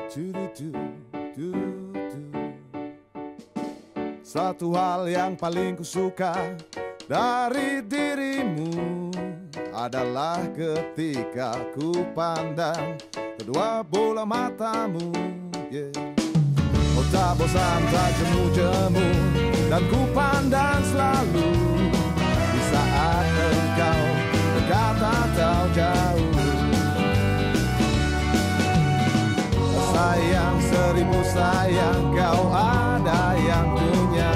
Satu hal yang paling kusuka dari dirimu adalah ketika ku pandang kedua bola matamu, yeah. Oh, tak bosan, tak jemu-jemu, dan ku pandang selalu di saat engkau dekat atau jauh. Sayang, seribu sayang, kau ada yang punya.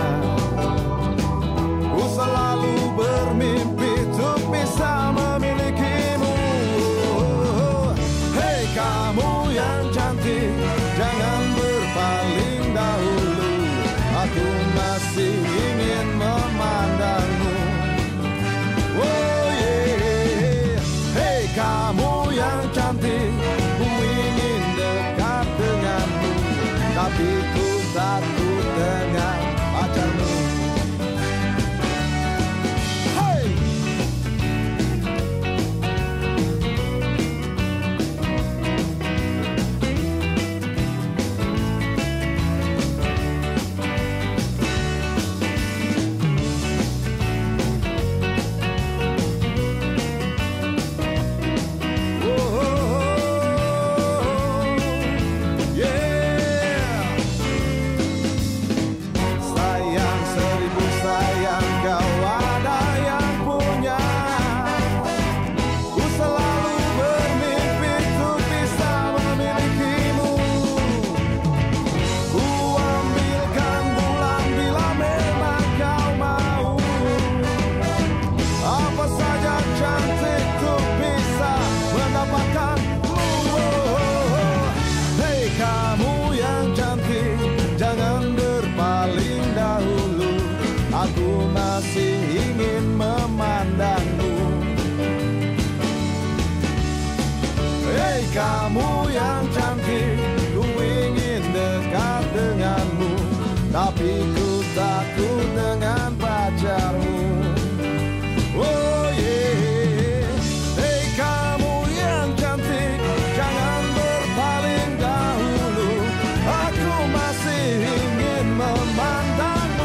Ku selalu bermimpi untuk bisa memilikimu. Hei kamu yang cantik, jangan berpaling dahulu. Aku masih ingin memandangmu. Oh yeah. Hei kamu yang cantik, ku ingin dekat denganmu, tapi ku takut dengan pacarmu. Hey! Aku masih ingin memandangmu. Hei kamu yang cantik, ku ingin dekat denganmu, tapi ku takut dengan pacarmu. Oh yeah. Hei kamu yang cantik, jangan berpaling dahulu. Aku masih ingin memandangmu.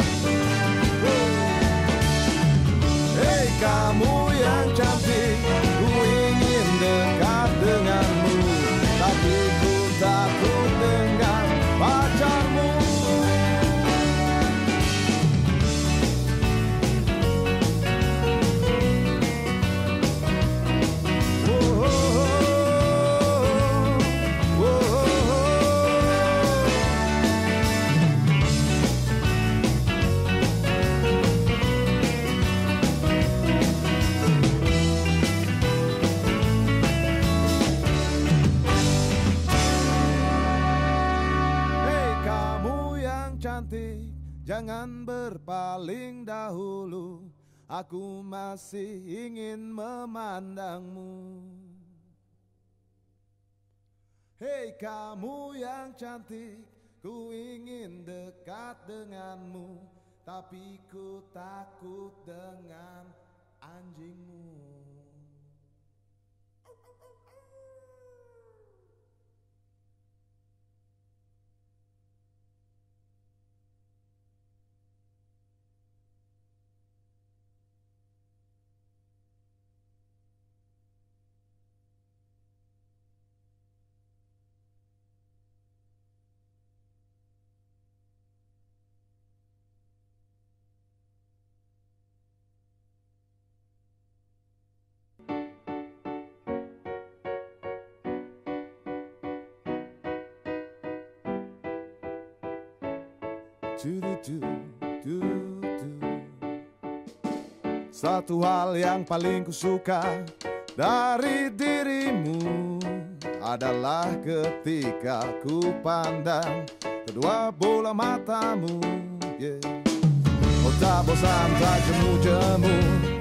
Kamu yang cantik, ku ingin dekat denganmu, tapi ku takut dengan pacarmu. Cantik, jangan berpaling dahulu. Aku masih ingin memandangmu. Hei kamu yang cantik, ku ingin dekat denganmu, tapi ku takut dengan anjingmu. Satu hal yang paling kusuka dari dirimu adalah ketika ku pandang kedua bola matamu, yeah. Oh, tak bosan, tak jemu-jemu,